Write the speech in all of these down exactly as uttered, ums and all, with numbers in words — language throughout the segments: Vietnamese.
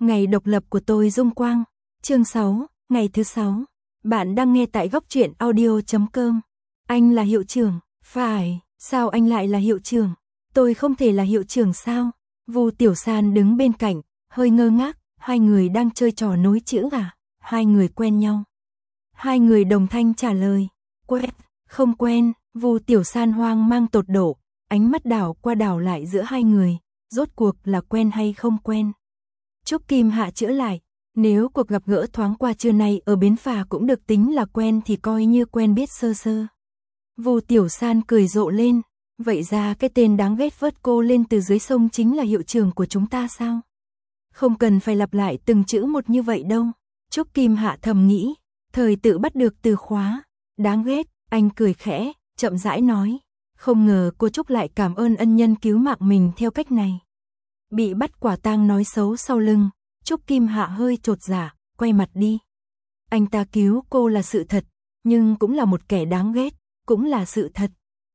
Ngày độc lập của tôi Dung Quang, chương sáu, ngày thứ sáu. Bạn đang nghe tại góc truyện audio chấm com. Anh là hiệu trưởng, phải, sao anh lại là hiệu trưởng? Tôi không thể là hiệu trưởng sao? Vu Tiểu San đứng bên cạnh, hơi ngơ ngác, hai người đang chơi trò nối chữ à? Hai người quen nhau. Hai người đồng thanh trả lời, quen, không quen. Vu Tiểu San hoang mang tột độ, ánh mắt đảo qua đảo lại giữa hai người, rốt cuộc là quen hay không quen. Trúc Kim Hạ chữa lại, nếu cuộc gặp gỡ thoáng qua trưa nay ở bến phà cũng được tính là quen thì coi như quen biết sơ sơ. Vu Tiểu San cười rộ lên, vậy ra cái tên đáng ghét vớt cô lên từ dưới sông chính là hiệu trưởng của chúng ta sao? Không cần phải lặp lại từng chữ một như vậy đâu. Trúc Kim Hạ thầm nghĩ, thời tự bắt được từ khóa, đáng ghét, anh cười khẽ, chậm rãi nói, không ngờ cô Trúc lại cảm ơn ân nhân cứu mạng mình theo cách này. Bị bắt quả tang nói xấu sau lưng, Trúc Kim Hạ hơi chột dạ, quay mặt đi. Anh ta cứu cô là sự thật, nhưng cũng là một kẻ đáng ghét, cũng là sự thật.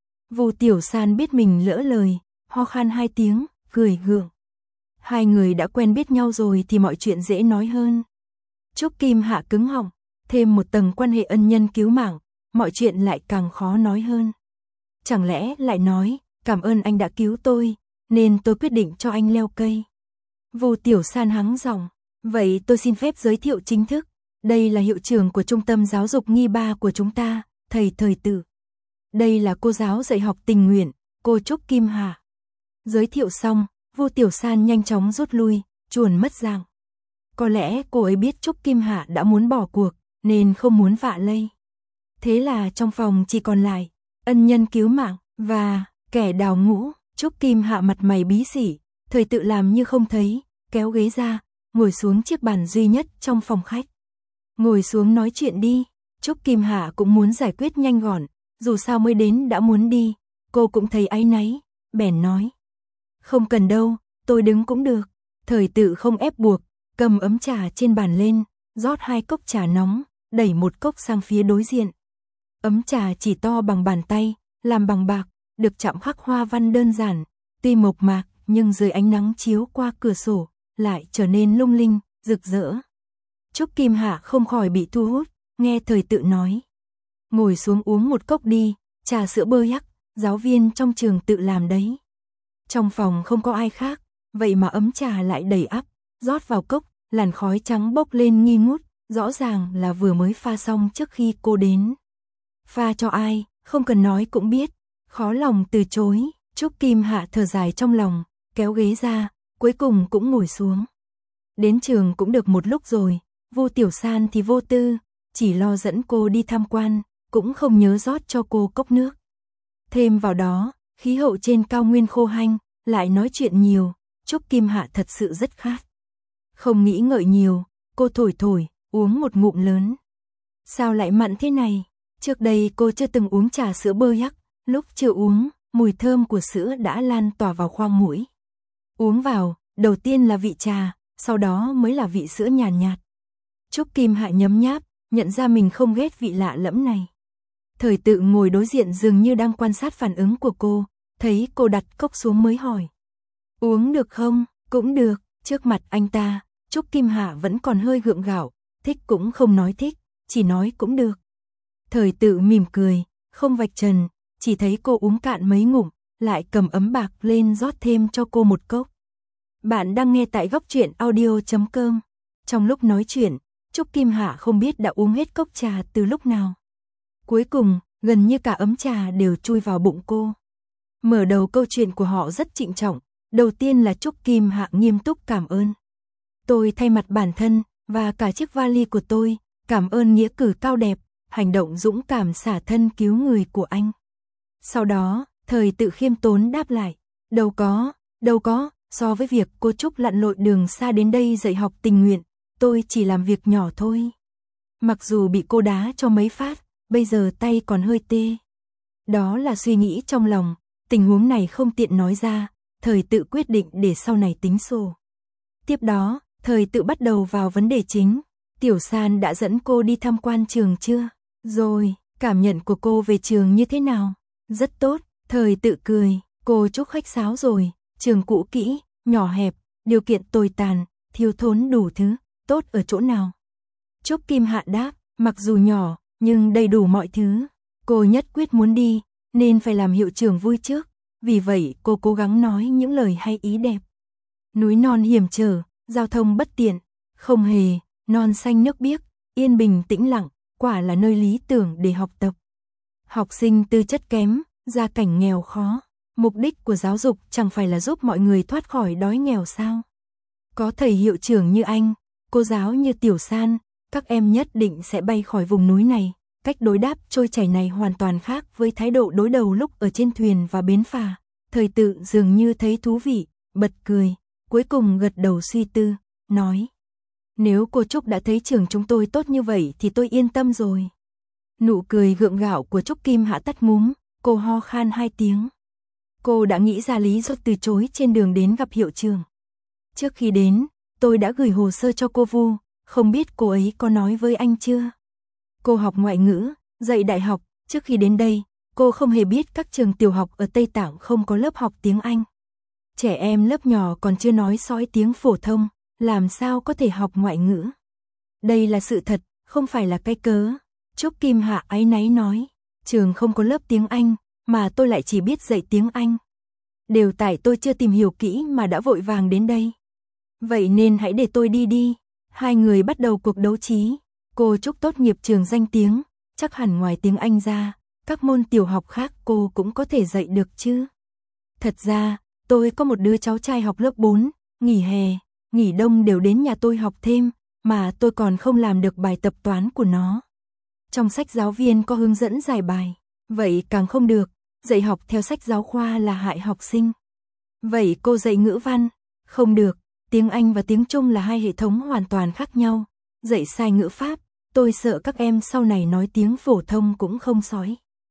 Vu Tiểu San biết mình lỡ lời, ho khan hai tiếng, cười gượng. Hai người đã quen biết nhau rồi thì mọi chuyện dễ nói hơn. Trúc Kim Hạ cứng họng, thêm một tầng quan hệ ân nhân cứu mạng, mọi chuyện lại càng khó nói hơn. Chẳng lẽ lại nói, cảm ơn anh đã cứu tôi, nên tôi quyết định cho anh leo cây. Vu Tiểu San hắng giọng, vậy tôi xin phép giới thiệu chính thức, đây là hiệu trưởng của trung tâm giáo dục nghi ba của chúng ta, thầy Thời Tự. Đây là cô giáo dạy học tình nguyện, cô Trúc Kim Hạ. Giới thiệu xong, Vu Tiểu San nhanh chóng rút lui, chuồn mất dạng. Có lẽ cô ấy biết Trúc Kim Hạ đã muốn bỏ cuộc, nên không muốn vạ lây. Thế là trong phòng chỉ còn lại ân nhân cứu mạng và kẻ đào ngũ. Trúc Kim Hạ mặt mày bí xỉ, Thời Tự làm như không thấy, kéo ghế ra, ngồi xuống chiếc bàn duy nhất trong phòng khách. Ngồi xuống nói chuyện đi. Trúc Kim Hạ cũng muốn giải quyết nhanh gọn, dù sao mới đến đã muốn đi, cô cũng thấy áy náy, bèn nói. Không cần đâu, tôi đứng cũng được. Thời Tự không ép buộc, cầm ấm trà trên bàn lên, rót hai cốc trà nóng, đẩy một cốc sang phía đối diện. Ấm trà chỉ to bằng bàn tay, làm bằng bạc, được chạm khắc hoa văn đơn giản, tuy mộc mạc nhưng dưới ánh nắng chiếu qua cửa sổ, lại trở nên lung linh, rực rỡ. Trúc Kim Hạ không khỏi bị thu hút, nghe Thời Tự nói. Ngồi xuống uống một cốc đi, trà sữa bơ yắc, giáo viên trong trường tự làm đấy. Trong phòng không có ai khác, vậy mà ấm trà lại đầy ắp, rót vào cốc, làn khói trắng bốc lên nghi ngút, rõ ràng là vừa mới pha xong trước khi cô đến. Pha cho ai, không cần nói cũng biết, khó lòng từ chối. Trúc Kim Hạ thở dài trong lòng, kéo ghế ra, cuối cùng cũng ngồi xuống. Đến trường cũng được một lúc rồi, Vu Tiểu San thì vô tư, chỉ lo dẫn cô đi tham quan, cũng không nhớ rót cho cô cốc nước. Thêm vào đó, khí hậu trên cao nguyên khô hanh, lại nói chuyện nhiều, Trúc Kim Hạ thật sự rất khát. Không nghĩ ngợi nhiều, cô thổi thổi, uống một ngụm lớn. Sao lại mặn thế này? Trước đây cô chưa từng uống trà sữa bơ yắc, lúc chưa uống, mùi thơm của sữa đã lan tỏa vào khoang mũi. Uống vào, đầu tiên là vị trà, sau đó mới là vị sữa nhàn nhạt, nhạt. Trúc Kim Hạ nhấm nháp, nhận ra mình không ghét vị lạ lẫm này. Thời Tự ngồi đối diện dường như đang quan sát phản ứng của cô, thấy cô đặt cốc xuống mới hỏi. Uống được không? Cũng được. Trước mặt anh ta, Trúc Kim Hạ vẫn còn hơi gượng gạo, thích cũng không nói thích, chỉ nói cũng được. Thời Tự mỉm cười, không vạch trần, chỉ thấy cô uống cạn mấy ngụm, lại cầm ấm bạc lên rót thêm cho cô một cốc. Bạn đang nghe tại góc truyện audio chấm com. Trong lúc nói chuyện, Trúc Kim Hạ không biết đã uống hết cốc trà từ lúc nào. Cuối cùng, gần như cả ấm trà đều chui vào bụng cô. Mở đầu câu chuyện của họ rất trịnh trọng, đầu tiên là Trúc Kim Hạ nghiêm túc cảm ơn. Tôi thay mặt bản thân, và cả chiếc vali của tôi, cảm ơn nghĩa cử cao đẹp, hành động dũng cảm xả thân cứu người của anh. Sau đó, Thời Tự khiêm tốn đáp lại, đâu có, đâu có, so với việc cô Trúc lặn lội đường xa đến đây dạy học tình nguyện, tôi chỉ làm việc nhỏ thôi. Mặc dù bị cô đá cho mấy phát, bây giờ tay còn hơi tê. Đó là suy nghĩ trong lòng, tình huống này không tiện nói ra, Thời Tự quyết định để sau này tính sổ. Tiếp đó, Thời Tự bắt đầu vào vấn đề chính. Tiểu San đã dẫn cô đi tham quan trường chưa? Rồi, cảm nhận của cô về trường như thế nào? Rất tốt, Thời Tự cười, cô Trúc khách sáo rồi, trường cũ kỹ, nhỏ hẹp, điều kiện tồi tàn, thiếu thốn đủ thứ, tốt ở chỗ nào? Trúc Kim Hạ đáp, mặc dù nhỏ, nhưng đầy đủ mọi thứ. Cô nhất quyết muốn đi, nên phải làm hiệu trưởng vui trước. Vì vậy cô cố gắng nói những lời hay ý đẹp. Núi non hiểm trở, giao thông bất tiện, không hề, non xanh nước biếc, yên bình tĩnh lặng, quả là nơi lý tưởng để học tập. Học sinh tư chất kém, gia cảnh nghèo khó, mục đích của giáo dục chẳng phải là giúp mọi người thoát khỏi đói nghèo sao? Có thầy hiệu trưởng như anh, cô giáo như Tiểu San, các em nhất định sẽ bay khỏi vùng núi này. Cách đối đáp trôi chảy này hoàn toàn khác với thái độ đối đầu lúc ở trên thuyền và bến phà. Thời Tự dường như thấy thú vị, bật cười, cuối cùng gật đầu suy tư, nói: nếu cô Trúc đã thấy trường chúng tôi tốt như vậy thì tôi yên tâm rồi. Nụ cười gượng gạo của Trúc Kim Hạ tắt ngúm, cô ho khan hai tiếng. Cô đã nghĩ ra lý do từ chối trên đường đến gặp hiệu trưởng. Trước khi đến, tôi đã gửi hồ sơ cho cô Vu, không biết cô ấy có nói với anh chưa? Cô học ngoại ngữ, dạy đại học, trước khi đến đây, cô không hề biết các trường tiểu học ở Tây Tạng không có lớp học tiếng Anh. Trẻ em lớp nhỏ còn chưa nói sói tiếng phổ thông, làm sao có thể học ngoại ngữ? Đây là sự thật, không phải là cái cớ. Trúc Kim Hạ áy náy nói, trường không có lớp tiếng Anh, mà tôi lại chỉ biết dạy tiếng Anh. Đều tại tôi chưa tìm hiểu kỹ mà đã vội vàng đến đây. Vậy nên hãy để tôi đi đi. Hai người bắt đầu cuộc đấu trí. Cô Trúc tốt nghiệp trường danh tiếng, chắc hẳn ngoài tiếng Anh ra, các môn tiểu học khác cô cũng có thể dạy được chứ. Thật ra, tôi có một đứa cháu trai học lớp bốn, nghỉ hè, nghỉ đông đều đến nhà tôi học thêm, mà tôi còn không làm được bài tập toán của nó. Trong sách giáo viên có hướng dẫn giải bài, vậy càng không được, dạy học theo sách giáo khoa là hại học sinh. Vậy cô dạy ngữ văn, không được, tiếng Anh và tiếng Trung là hai hệ thống hoàn toàn khác nhau, dạy sai ngữ pháp, tôi sợ các em sau này nói tiếng phổ thông cũng không sói.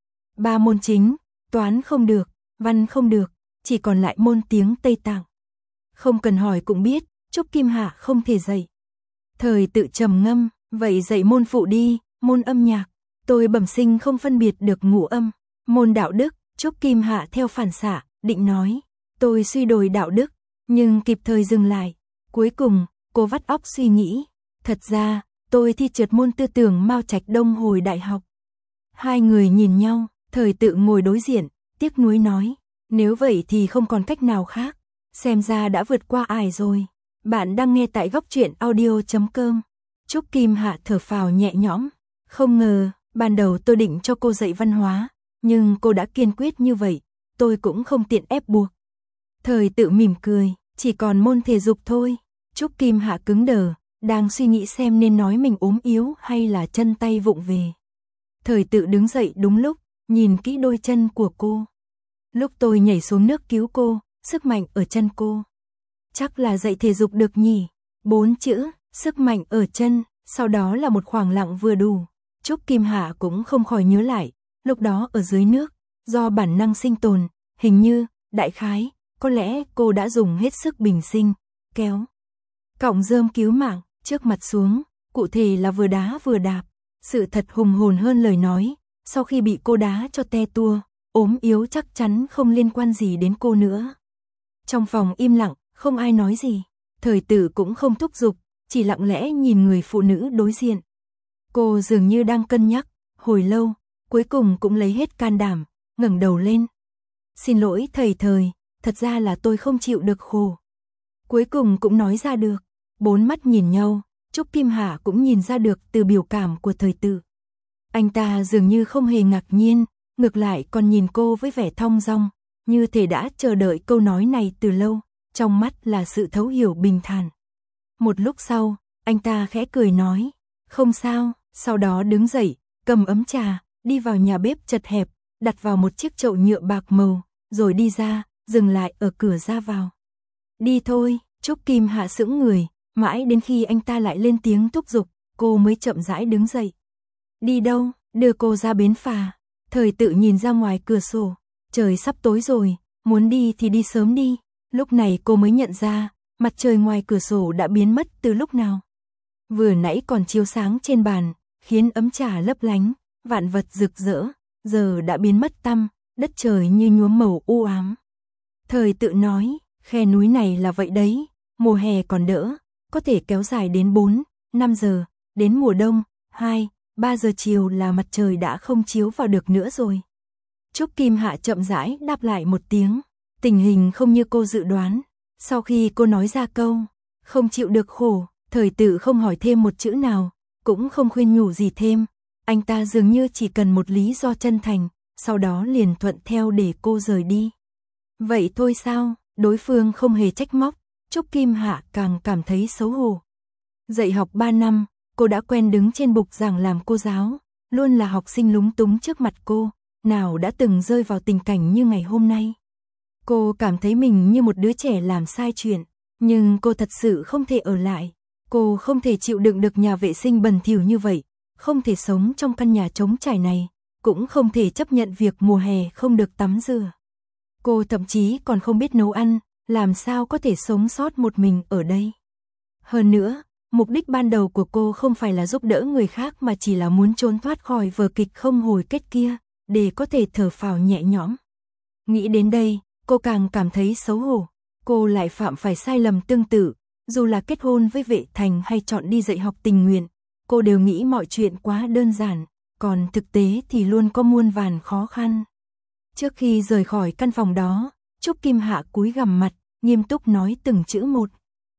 Ba môn chính, toán không được, văn không được, chỉ còn lại môn tiếng Tây Tạng. Không cần hỏi cũng biết, Trúc Kim Hạ không thể dạy. Thời Tự trầm ngâm, vậy dạy môn phụ đi, môn âm nhạc, tôi bẩm sinh không phân biệt được ngũ âm. Môn đạo đức, Trúc Kim Hạ theo phản xạ, định nói, tôi suy đồi đạo đức, nhưng kịp thời dừng lại. Cuối cùng, cô vắt óc suy nghĩ, thật ra, tôi thi trượt môn tư tưởng Mao Trạch Đông hồi đại học. Hai người nhìn nhau, Thời Tự ngồi đối diện, tiếc nuối nói, nếu vậy thì không còn cách nào khác, xem ra đã vượt qua ải rồi. Bạn đang nghe tại góc truyện audio chấm com. Trúc Kim Hạ thở phào nhẹ nhõm, không ngờ, ban đầu tôi định cho cô dạy văn hóa, nhưng cô đã kiên quyết như vậy, tôi cũng không tiện ép buộc. Thời Tự mỉm cười, chỉ còn môn thể dục thôi. Trúc Kim Hạ cứng đờ, đang suy nghĩ xem nên nói mình ốm yếu hay là chân tay vụng về. Thời Tự đứng dậy đúng lúc, nhìn kỹ đôi chân của cô. Lúc tôi nhảy xuống nước cứu cô, sức mạnh ở chân cô. Chắc là dạy thể dục được nhỉ? Bốn chữ, sức mạnh ở chân, sau đó là một khoảng lặng vừa đủ. Trúc Kim Hạ cũng không khỏi nhớ lại, lúc đó ở dưới nước, do bản năng sinh tồn, hình như, đại khái, có lẽ cô đã dùng hết sức bình sinh, kéo cọng rơm cứu mạng, trước mặt xuống, cụ thể là vừa đá vừa đạp. Sự thật hùng hồn hơn lời nói, sau khi bị cô đá cho te tua, ốm yếu chắc chắn không liên quan gì đến cô nữa. Trong phòng im lặng, không ai nói gì, Thời Tự cũng không thúc giục, chỉ lặng lẽ nhìn người phụ nữ đối diện. Cô dường như đang cân nhắc, hồi lâu, cuối cùng cũng lấy hết can đảm, ngẩng đầu lên. Xin lỗi thầy Thời, thật ra là tôi không chịu được khổ. Cuối cùng cũng nói ra được, bốn mắt nhìn nhau, Trúc Kim Hạ cũng nhìn ra được từ biểu cảm của Thời Tự. Anh ta dường như không hề ngạc nhiên, ngược lại còn nhìn cô với vẻ thong dong, như thể đã chờ đợi câu nói này từ lâu, trong mắt là sự thấu hiểu bình thản. Một lúc sau, anh ta khẽ cười nói, không sao, sau đó đứng dậy, cầm ấm trà, đi vào nhà bếp chật hẹp, đặt vào một chiếc chậu nhựa bạc màu, rồi đi ra, dừng lại ở cửa ra vào. Đi thôi, Trúc Kim Hạ sững người, mãi đến khi anh ta lại lên tiếng thúc giục, cô mới chậm rãi đứng dậy. Đi đâu? Đưa cô ra bến phà. Thời Tự nhìn ra ngoài cửa sổ, trời sắp tối rồi, muốn đi thì đi sớm đi. Lúc này cô mới nhận ra, mặt trời ngoài cửa sổ đã biến mất từ lúc nào. Vừa nãy còn chiếu sáng trên bàn, khiến ấm trà lấp lánh, vạn vật rực rỡ, giờ đã biến mất tăm, đất trời như nhuốm màu u ám. Thời Tự nói, khe núi này là vậy đấy, mùa hè còn đỡ, có thể kéo dài đến bốn, năm giờ, đến mùa đông, hai, ba giờ chiều là mặt trời đã không chiếu vào được nữa rồi. Trúc Kim Hạ chậm rãi đáp lại một tiếng, tình hình không như cô dự đoán. Sau khi cô nói ra câu, không chịu được khổ, Thời Tự không hỏi thêm một chữ nào, cũng không khuyên nhủ gì thêm. Anh ta dường như chỉ cần một lý do chân thành, sau đó liền thuận theo để cô rời đi. Vậy thôi sao, đối phương không hề trách móc, Trúc Kim Hạ càng cảm thấy xấu hổ. Dạy học ba năm, cô đã quen đứng trên bục giảng làm cô giáo, luôn là học sinh lúng túng trước mặt cô, nào đã từng rơi vào tình cảnh như ngày hôm nay. Cô cảm thấy mình như một đứa trẻ làm sai chuyện, nhưng cô thật sự không thể ở lại. Cô không thể chịu đựng được nhà vệ sinh bẩn thỉu như vậy, không thể sống trong căn nhà trống trải này, cũng không thể chấp nhận việc mùa hè không được tắm rửa. Cô thậm chí còn không biết nấu ăn, làm sao có thể sống sót một mình ở đây. Hơn nữa, mục đích ban đầu của cô không phải là giúp đỡ người khác mà chỉ là muốn trốn thoát khỏi vở kịch không hồi kết kia, để có thể thở phào nhẹ nhõm. Nghĩ đến đây, cô càng cảm thấy xấu hổ. Cô lại phạm phải sai lầm tương tự, dù là kết hôn với Vệ Thành hay chọn đi dạy học tình nguyện, cô đều nghĩ mọi chuyện quá đơn giản, còn thực tế thì luôn có muôn vàn khó khăn. Trước khi rời khỏi căn phòng đó, Trúc Kim Hạ cúi gằm mặt, nghiêm túc nói từng chữ một.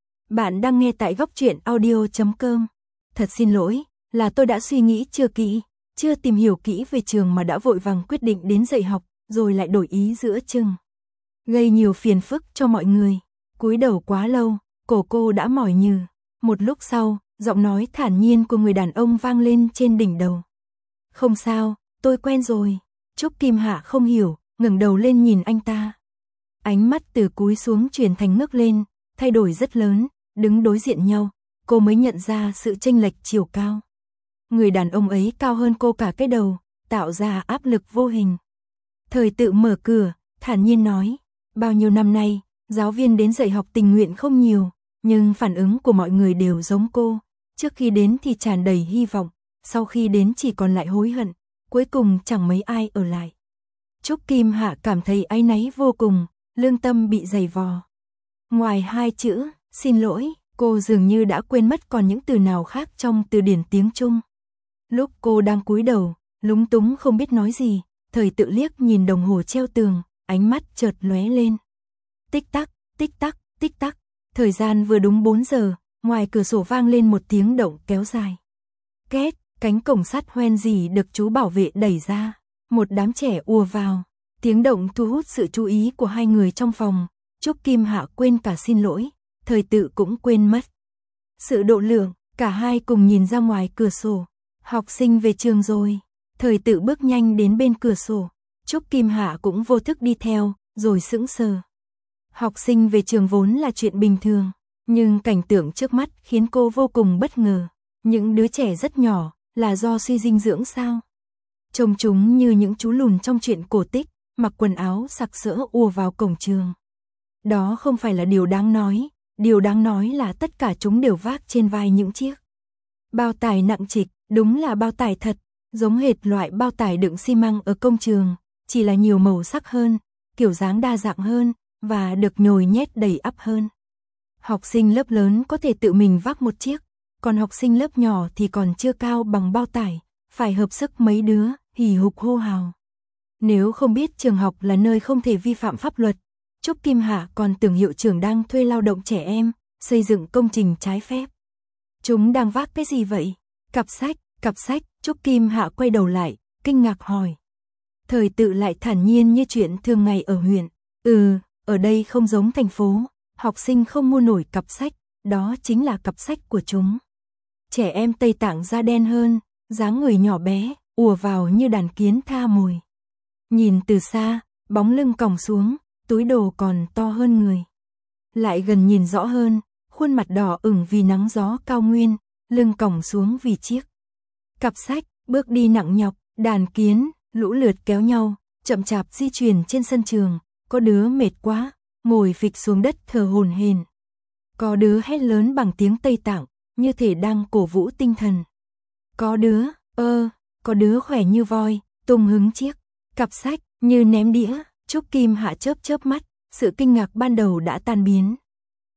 Bạn đang nghe tại góc truyện audio chấm com. Thật xin lỗi, là tôi đã suy nghĩ chưa kỹ, chưa tìm hiểu kỹ về trường mà đã vội vàng quyết định đến dạy học, rồi lại đổi ý giữa chừng. Gây nhiều phiền phức cho mọi người. Cúi đầu quá lâu, cổ cô đã mỏi nhừ. Một lúc sau, giọng nói thản nhiên của người đàn ông vang lên trên đỉnh đầu. Không sao, tôi quen rồi. Trúc Kim Hạ không hiểu, ngẩng đầu lên nhìn anh ta. Ánh mắt từ cúi xuống chuyển thành ngước lên, thay đổi rất lớn, đứng đối diện nhau, cô mới nhận ra sự chênh lệch chiều cao. Người đàn ông ấy cao hơn cô cả cái đầu, tạo ra áp lực vô hình. Thời Tự mở cửa, thản nhiên nói, bao nhiêu năm nay, giáo viên đến dạy học tình nguyện không nhiều, nhưng phản ứng của mọi người đều giống cô. Trước khi đến thì tràn đầy hy vọng, sau khi đến chỉ còn lại hối hận, cuối cùng chẳng mấy ai ở lại. Trúc Kim Hạ cảm thấy áy náy vô cùng, lương tâm bị dày vò. Ngoài hai chữ, xin lỗi, cô dường như đã quên mất còn những từ nào khác trong từ điển tiếng Trung. Lúc cô đang cúi đầu, lúng túng không biết nói gì, Thời Tự liếc nhìn đồng hồ treo tường, ánh mắt chợt lóe lên. Tích tắc, tích tắc, tích tắc, thời gian vừa đúng bốn giờ, ngoài cửa sổ vang lên một tiếng động kéo dài. Két, cánh cổng sắt hoen dỉ được chú bảo vệ đẩy ra, một đám trẻ ùa vào. Tiếng động thu hút sự chú ý của hai người trong phòng, Trúc Kim Hạ quên cả xin lỗi, Thời Tự cũng quên mất. Sự độ lượng, cả hai cùng nhìn ra ngoài cửa sổ. Học sinh về trường rồi. Thời Tự bước nhanh đến bên cửa sổ, Trúc Kim Hạ cũng vô thức đi theo, rồi sững sờ. Học sinh về trường vốn là chuyện bình thường, nhưng cảnh tượng trước mắt khiến cô vô cùng bất ngờ. Những đứa trẻ rất nhỏ, là do suy dinh dưỡng sao? Trông chúng như những chú lùn trong truyện cổ tích, mặc quần áo sặc sỡ ùa vào cổng trường. Đó không phải là điều đáng nói, điều đáng nói là tất cả chúng đều vác trên vai những chiếc bao tải nặng trịch, đúng là bao tải thật, giống hệt loại bao tải đựng xi măng ở công trường, chỉ là nhiều màu sắc hơn, kiểu dáng đa dạng hơn, và được nhồi nhét đầy ắp hơn. Học sinh lớp lớn có thể tự mình vác một chiếc, còn học sinh lớp nhỏ thì còn chưa cao bằng bao tải, phải hợp sức mấy đứa, hì hục hô hào. Nếu không biết trường học là nơi không thể vi phạm pháp luật, Trúc Kim Hạ còn tưởng hiệu trưởng đang thuê lao động trẻ em, xây dựng công trình trái phép. Chúng đang vác cái gì vậy? Cặp sách, cặp sách, Trúc Kim Hạ quay đầu lại, kinh ngạc hỏi. Thời Tự lại thản nhiên như chuyện thường ngày ở huyện. Ừ, ở đây không giống thành phố, học sinh không mua nổi cặp sách, đó chính là cặp sách của chúng. Trẻ em Tây Tạng da đen hơn, dáng người nhỏ bé, ùa vào như đàn kiến tha mồi. Nhìn từ xa, bóng lưng còng xuống, túi đồ còn to hơn người. Lại gần nhìn rõ hơn, khuôn mặt đỏ ửng vì nắng gió cao nguyên, lưng còng xuống vì chiếc cặp sách, bước đi nặng nhọc, đàn kiến, lũ lượt kéo nhau, chậm chạp di chuyển trên sân trường, có đứa mệt quá, ngồi phịch xuống đất thở hổn hển. Có đứa hét lớn bằng tiếng Tây Tạng, như thể đang cổ vũ tinh thần. Có đứa, ơ, có đứa khỏe như voi, tung hứng chiếc cặp sách, như ném đĩa. Trúc Kim Hạ chớp chớp mắt, sự kinh ngạc ban đầu đã tan biến.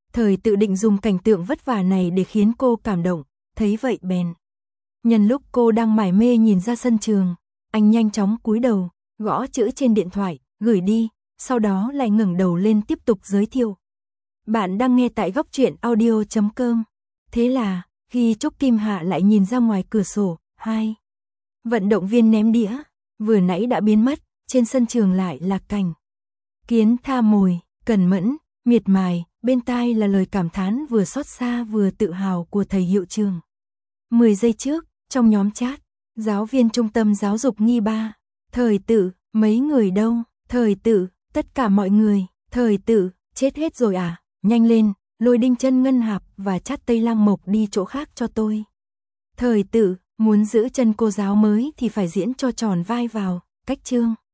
Thời tự định dùng cảnh tượng vất vả này để khiến cô cảm động, thấy vậy bèn. Nhân lúc cô đang mải mê nhìn ra sân trường, anh nhanh chóng cúi đầu, gõ chữ trên điện thoại, gửi đi, sau đó lại ngẩng đầu lên tiếp tục giới thiệu. Bạn đang nghe tại góc truyện audio chấm com. Thế là, khi Trúc Kim Hạ lại nhìn ra ngoài cửa sổ, hai vận động viên ném đĩa, vừa nãy đã biến mất, trên sân trường lại là cảnh Kiến tha mồi, cẩn mẫn, miệt mài, bên tai là lời cảm thán vừa xót xa vừa tự hào của thầy hiệu trường. mười giây trước, trong nhóm chat, giáo viên trung tâm giáo dục nghi ba, thời tự, mấy người đâu, thời tự, tất cả mọi người, thời tự, chết hết rồi à, nhanh lên, lôi Đinh Chân Ngân Hạp và Chát Tây Lang Mộc đi chỗ khác cho tôi. Thời tự, muốn giữ chân cô giáo mới thì phải diễn cho tròn vai vào, cách chương.